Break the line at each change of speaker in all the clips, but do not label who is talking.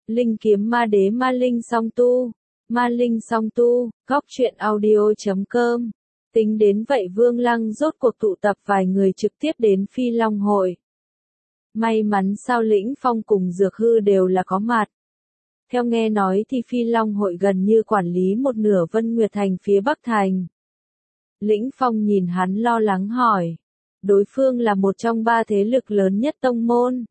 Linh kiếm ma đế ma linh song tu. Ma linh song tu, góc truyện audio.com. Tính đến vậy Vương Lăng rốt cuộc tụ tập vài người trực tiếp đến Phi Long hội. May mắn sao Lĩnh Phong cùng Dược Hư đều là có mặt. Theo nghe nói thì Phi Long hội gần như quản lý một nửa Vân Nguyệt Thành phía Bắc Thành. Lĩnh Phong nhìn hắn lo lắng hỏi. Đối phương là một trong ba thế lực lớn nhất tông môn.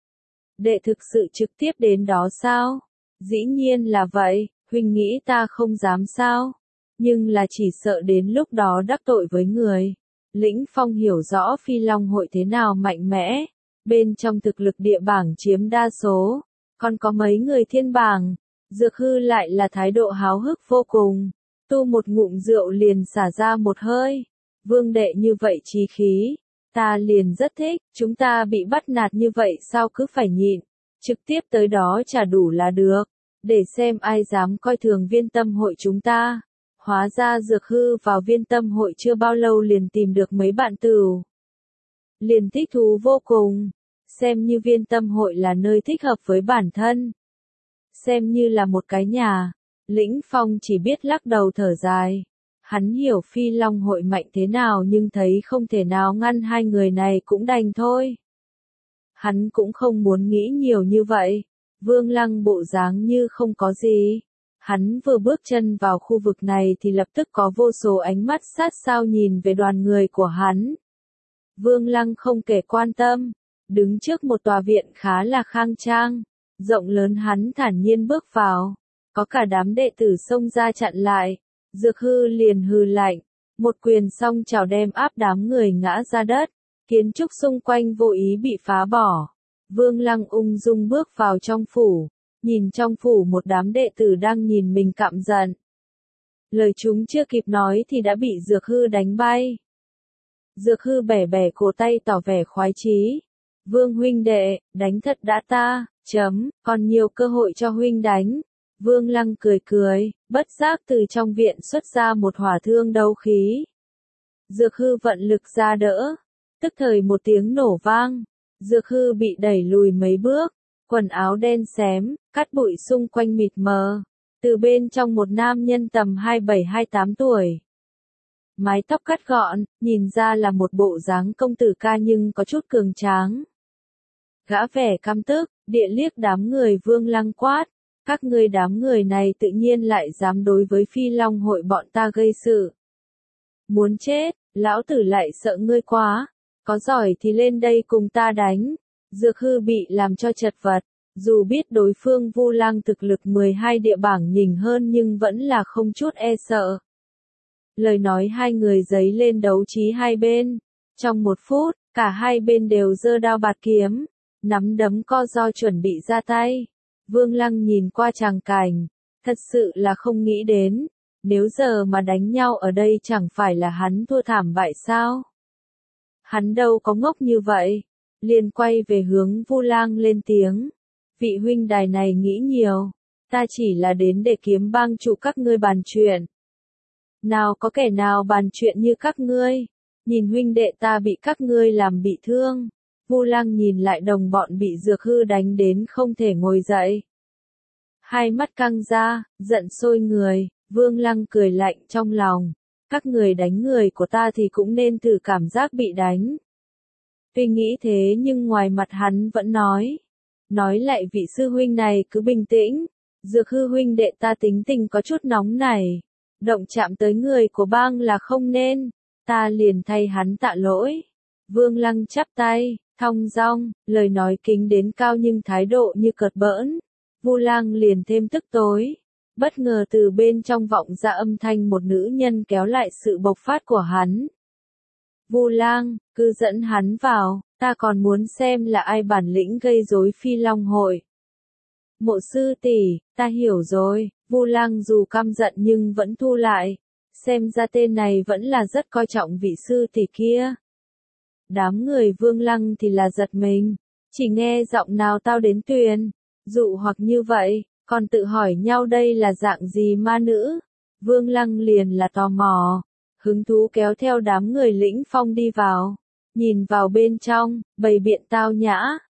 Đệ thực sự trực tiếp đến đó sao? Dĩ nhiên là vậy, huynh nghĩ ta không dám sao? Nhưng là chỉ sợ đến lúc đó đắc tội với người. Lĩnh Phong hiểu rõ Phi Long hội thế nào mạnh mẽ. Bên trong thực lực địa bảng chiếm đa số. Còn có mấy người thiên bảng. Dược Hư lại là thái độ háo hức vô cùng. Tu một ngụm rượu liền xả ra một hơi. Vương đệ như vậy chí khí. Ta liền rất thích, chúng ta bị bắt nạt như vậy sao cứ phải nhịn. Trực tiếp tới đó trả đủ là được. Để xem ai dám coi thường Viên Tâm hội chúng ta. Hóa ra Dược Hư vào Viên Tâm hội chưa bao lâu liền tìm được mấy bạn tửu. Liền thích thú vô cùng. Xem như Viên Tâm hội là nơi thích hợp với bản thân. Xem như là một cái nhà. Lĩnh Phong chỉ biết lắc đầu thở dài. Hắn hiểu Phi Long hội mạnh thế nào nhưng thấy không thể nào ngăn hai người này cũng đành thôi. Hắn cũng không muốn nghĩ nhiều như vậy. Vương Lăng bộ dáng như không có gì. Hắn vừa bước chân vào khu vực này thì lập tức có vô số ánh mắt sát sao nhìn về đoàn người của hắn. Vương Lăng không kể quan tâm. Đứng trước một tòa viện khá là khang trang. Rộng lớn hắn thản nhiên bước vào. Có cả đám đệ tử xông ra chặn lại. Dược Hư liền hừ lạnh. Một quyền song chảo đem áp đám người ngã ra đất. Kiến trúc xung quanh vô ý bị phá bỏ. Vương Lăng ung dung bước vào trong phủ. Nhìn trong phủ một đám đệ tử đang nhìn mình căm giận. Lời chúng chưa kịp nói thì đã bị Dược Hư đánh bay. Dược Hư bẻ bẻ cổ tay tỏ vẻ khoái chí. Vương huynh đệ, đánh thật đã ta, còn nhiều cơ hội cho huynh đánh. Vương Lăng cười cười, bất giác từ trong viện xuất ra một hỏa thương đấu khí. Dược Hư vận lực ra đỡ. Tức thời một tiếng nổ vang. Dược Hư bị đẩy lùi mấy bước. Quần áo đen xém, cát bụi xung quanh mịt mờ. Từ bên trong một nam nhân tầm 27-28 tuổi. Mái tóc cắt gọn, nhìn ra là một bộ dáng công tử ca nhưng có chút cường tráng. Gã vẻ căm tức, địa liếc đám người Vương Lăng quát. Các ngươi đám người này tự nhiên lại dám đối với Phi Long hội bọn ta gây sự. Muốn chết, lão tử lại sợ ngươi quá. Có giỏi thì lên đây cùng ta đánh. Dược Hư bị làm cho chật vật. Dù biết đối phương Vu Lang thực lực 12 địa bảng nhỉnh hơn nhưng vẫn là không chút e sợ. Lời nói hai người giấy lên đấu trí hai bên. Trong một phút, cả hai bên đều giơ đao bạt kiếm. Nắm đấm co ro chuẩn bị ra tay. Vương Lăng nhìn qua tràng cảnh. Thật sự là không nghĩ đến. Nếu giờ mà đánh nhau ở đây chẳng phải là hắn thua thảm bại sao? Hắn đâu có ngốc như vậy. Liền quay về hướng Vu Lang lên tiếng. Vị huynh đài này nghĩ nhiều. Ta chỉ là đến để kiếm bang chủ các ngươi bàn chuyện. Nào có kẻ nào bàn chuyện như các ngươi. Nhìn huynh đệ ta bị các ngươi làm bị thương. Vu Lang nhìn lại đồng bọn bị Dược Hư đánh đến không thể ngồi dậy. Hai mắt căng ra, giận sôi người, Vương Lăng cười lạnh trong lòng. Các người đánh người của ta thì cũng nên thử cảm giác bị đánh. Tuy nghĩ thế nhưng ngoài mặt hắn vẫn nói. Nói lại vị sư huynh này cứ bình tĩnh. Dược Hư huynh đệ ta tính tình có chút nóng này. Động chạm tới người của bang là không nên. Ta liền thay hắn tạ lỗi. Vương Lăng chắp tay. Thong dong, lời nói kính đến cao nhưng thái độ như cợt bỡn. Vu Lang liền thêm tức tối. Bất ngờ từ bên trong vọng ra âm thanh một nữ nhân kéo lại sự bộc phát của hắn. Vu Lang, cứ dẫn hắn vào, ta còn muốn xem là ai bản lĩnh gây rối Phi Long hội. Mộ sư tỷ, ta hiểu rồi. Vu Lang dù căm giận nhưng vẫn thu lại. Xem ra tên này vẫn là rất coi trọng vị sư tỷ kia. Đám người Vương Lăng thì là giật mình. Chỉ nghe giọng nào tao đến tuyền. Dụ hoặc như vậy, còn tự hỏi nhau đây là dạng gì ma nữ. Vương Lăng liền là tò mò. Hứng thú kéo theo đám người Lĩnh Phong đi vào. Nhìn vào bên trong, bày biện tao nhã.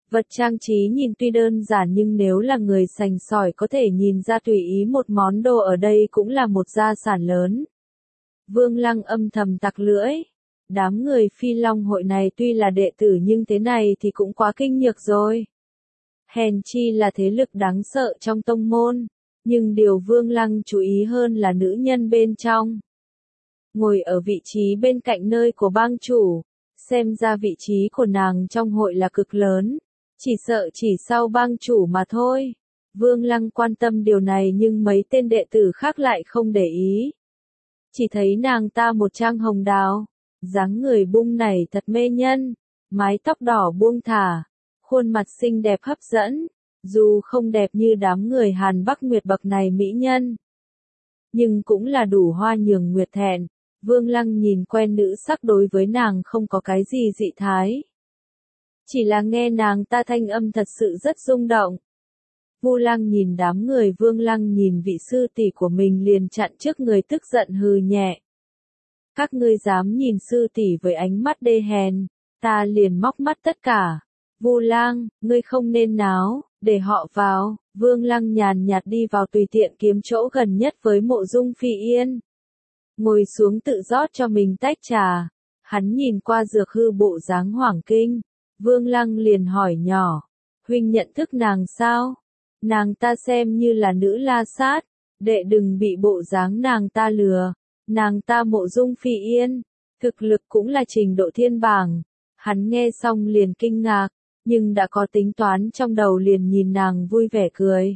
Vật trang trí nhìn tuy đơn giản nhưng nếu là người sành sỏi có thể nhìn ra tùy ý một món đồ ở đây cũng là một gia sản lớn. Vương Lăng âm thầm tặc lưỡi. Đám người Phi Long hội này tuy là đệ tử nhưng thế này thì cũng quá kinh nhược rồi. Hèn chi là thế lực đáng sợ trong tông môn. Nhưng điều Vương Lăng chú ý hơn là nữ nhân bên trong. Ngồi ở vị trí bên cạnh nơi của bang chủ. Xem ra vị trí của nàng trong hội là cực lớn. Chỉ sợ chỉ sau bang chủ mà thôi. Vương Lăng quan tâm điều này nhưng mấy tên đệ tử khác lại không để ý. Chỉ thấy nàng ta một trang hồng đào. Dáng người bung nảy thật mê nhân. Mái tóc đỏ buông thả. Khuôn mặt xinh đẹp hấp dẫn. Dù không đẹp như đám người Hàn Bắc Nguyệt bậc này mỹ nhân. Nhưng cũng là đủ hoa nhường nguyệt thẹn. Vương Lăng nhìn quen nữ sắc đối với nàng không có cái gì dị thái. Chỉ là nghe nàng ta thanh âm thật sự rất rung động. Vu Lăng nhìn đám người Vương Lăng nhìn vị sư tỷ của mình liền chặn trước người tức giận hừ nhẹ. Các ngươi dám nhìn sư tỷ với ánh mắt đê hèn, ta liền móc mắt tất cả. Vu Lăng, ngươi không nên náo, để họ vào. Vương Lăng nhàn nhạt đi vào tùy tiện kiếm chỗ gần nhất với Mộ Dung Phi Yên. Ngồi xuống tự rót cho mình tách trà. Hắn nhìn qua dược hư bộ dáng hoảng kinh. Vương Lăng liền hỏi nhỏ. Huynh nhận thức nàng sao? Nàng ta xem như là nữ la sát. Đệ đừng bị bộ dáng nàng ta lừa. Nàng ta Mộ Dung Phi Yên. Thực lực cũng là trình độ thiên bảng. Hắn nghe xong liền kinh ngạc. Nhưng đã có tính toán trong đầu liền nhìn nàng vui vẻ cười.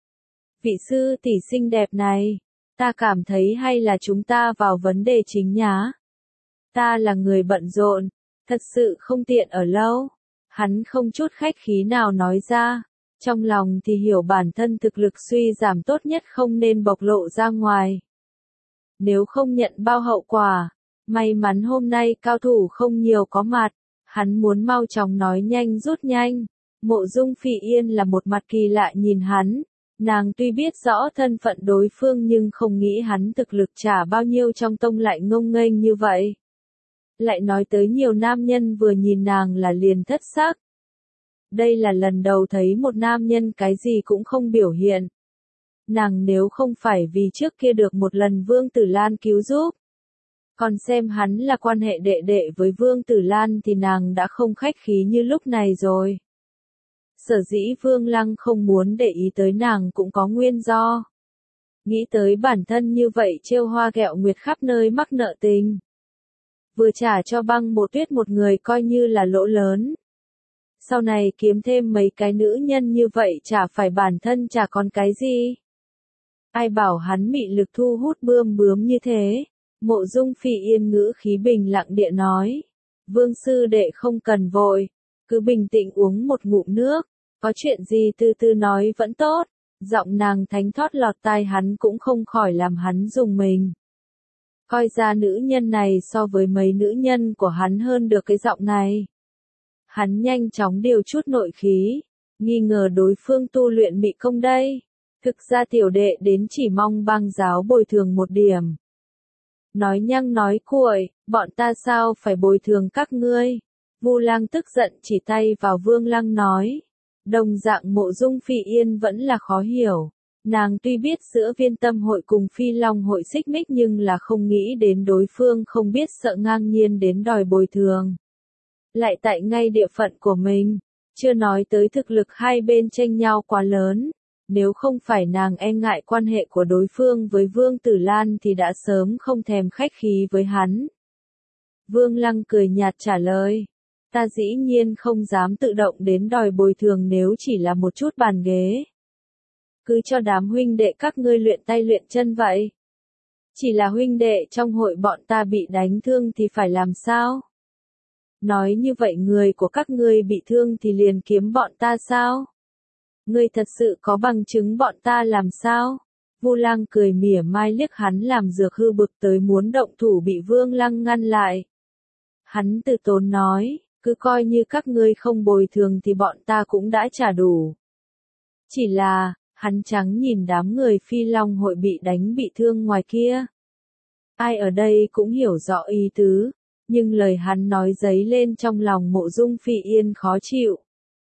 Vị sư tỷ xinh đẹp này. Ta cảm thấy hay là chúng ta vào vấn đề chính nhá. Ta là người bận rộn. Thật sự không tiện ở lâu. Hắn không chút khách khí nào nói ra. Trong lòng thì hiểu bản thân thực lực suy giảm tốt nhất không nên bộc lộ ra ngoài. Nếu không nhận bao hậu quả. May mắn hôm nay cao thủ không nhiều có mặt. Hắn muốn mau chóng nói nhanh rút nhanh. Mộ Dung Phi Yên là một mặt kỳ lạ nhìn hắn. Nàng tuy biết rõ thân phận đối phương nhưng không nghĩ hắn thực lực trả bao nhiêu trong tông lại ngông nghênh như vậy. Lại nói tới nhiều nam nhân vừa nhìn nàng là liền thất sắc. Đây là lần đầu thấy một nam nhân cái gì cũng không biểu hiện. Nàng nếu không phải vì trước kia được một lần Vương Tử Lan cứu giúp. Còn xem hắn là quan hệ đệ đệ với Vương Tử Lan thì nàng đã không khách khí như lúc này rồi. Sở dĩ Vương Lăng không muốn để ý tới nàng cũng có nguyên do. Nghĩ tới bản thân như vậy trêu hoa ghẹo nguyệt khắp nơi mắc nợ tình. Vừa trả cho Băng Mộ Tuyết một người coi như là lỗ lớn. Sau này kiếm thêm mấy cái nữ nhân như vậy chả phải bản thân chả còn cái gì. Ai bảo hắn mị lực thu hút bươm bướm như thế. Mộ Dung Phi Yên ngữ khí bình lặng địa nói. Vương sư đệ không cần vội. Cứ bình tĩnh uống một ngụm nước. Có chuyện gì từ từ nói vẫn tốt. Giọng nàng thánh thót lọt tai hắn cũng không khỏi làm hắn rùng mình. Coi ra nữ nhân này so với mấy nữ nhân của hắn hơn được cái giọng này. Hắn nhanh chóng điều chút nội khí. Nghi ngờ đối phương tu luyện mị công đây. Thực ra tiểu đệ đến chỉ mong băng giáo bồi thường một điểm. Nói nhăng nói cuội, bọn ta sao phải bồi thường các ngươi. Vu Lang tức giận chỉ tay vào Vương Lăng nói. Đồng dạng Mộ Dung Phi Yên vẫn là khó hiểu. Nàng tuy biết giữa Viên Tâm hội cùng Phi Long hội xích mích nhưng là không nghĩ đến đối phương không biết sợ ngang nhiên đến đòi bồi thường. Lại tại ngay địa phận của mình, chưa nói tới thực lực hai bên tranh nhau quá lớn. Nếu không phải nàng e ngại quan hệ của đối phương với Vương Tử Lan thì đã sớm không thèm khách khí với hắn. Vương Lăng cười nhạt trả lời. Ta dĩ nhiên không dám tự động đến đòi bồi thường nếu chỉ là một chút bàn ghế. Cứ cho đám huynh đệ các ngươi luyện tay luyện chân vậy. Chỉ là huynh đệ trong hội bọn ta bị đánh thương thì phải làm sao? Nói như vậy người của các ngươi bị thương thì liền kiếm bọn ta sao? Ngươi thật sự có bằng chứng bọn ta làm sao? Vu Lang cười mỉa mai liếc hắn làm dược hư bực tới muốn động thủ bị Vương Lăng ngăn lại. Hắn từ tốn nói, cứ coi như các ngươi không bồi thường thì bọn ta cũng đã trả đủ. Chỉ là, hắn trắng nhìn đám người Phi Long hội bị đánh bị thương ngoài kia. Ai ở đây cũng hiểu rõ ý tứ, nhưng lời hắn nói dấy lên trong lòng Mộ Dung Phi Yên khó chịu.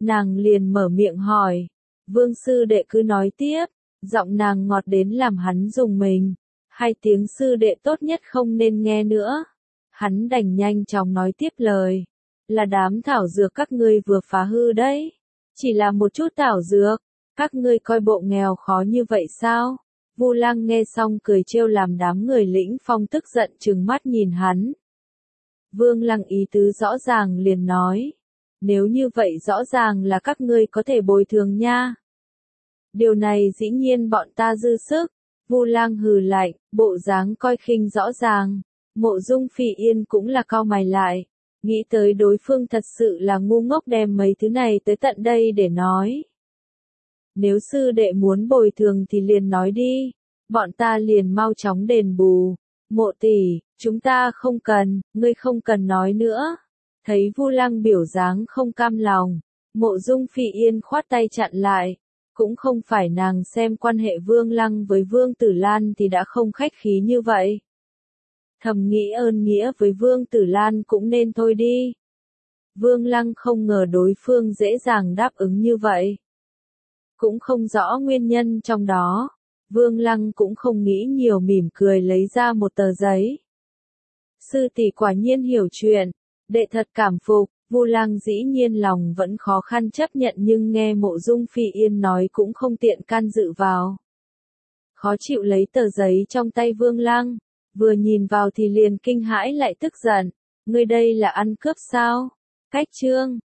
nàng liền mở miệng hỏi. Vương sư đệ cứ nói tiếp, giọng nàng ngọt đến làm hắn rùng mình. Hai tiếng sư đệ tốt nhất không nên nghe nữa. Hắn đành nhanh chóng nói tiếp lời. Là đám thảo dược các ngươi vừa phá hư đấy. Chỉ là một chút thảo dược, các ngươi coi bộ nghèo khó như vậy sao? Vu Lăng nghe xong cười trêu làm đám người Lĩnh Phong tức giận trừng mắt nhìn hắn. Vương Lăng ý tứ rõ ràng liền nói. Nếu như vậy rõ ràng là các ngươi có thể bồi thường nha. Điều này dĩ nhiên bọn ta dư sức. Vu Lăng hừ lạnh, bộ dáng coi khinh rõ ràng. Mộ Dung Phỉ Yên cũng là cau mày lại. Nghĩ tới đối phương thật sự là ngu ngốc đem mấy thứ này tới tận đây để nói. Nếu sư đệ muốn bồi thường thì liền nói đi. Bọn ta liền mau chóng đền bù. Mộ tỷ, chúng ta không cần, ngươi không cần nói nữa. Thấy Vu Lăng biểu dáng không cam lòng, Mộ Dung Phỉ Yên khoát tay chặn lại. Cũng không phải nàng xem quan hệ Vương Lăng với Vương Tử Lan thì đã không khách khí như vậy. Thầm nghĩ ơn nghĩa với Vương Tử Lan cũng nên thôi đi. Vương Lăng không ngờ đối phương dễ dàng đáp ứng như vậy. Cũng không rõ nguyên nhân trong đó. Vương Lăng cũng không nghĩ nhiều mỉm cười lấy ra một tờ giấy. Sư tỷ quả nhiên hiểu chuyện, đệ thật cảm phục. Vu Lăng dĩ nhiên lòng vẫn khó khăn chấp nhận nhưng nghe Mộ Dung Phỉ Yên nói cũng không tiện can dự vào. Khó chịu lấy tờ giấy trong tay Vương Lăng, vừa nhìn vào thì liền kinh hãi lại tức giận. Ngươi đây là ăn cướp sao? Cách chương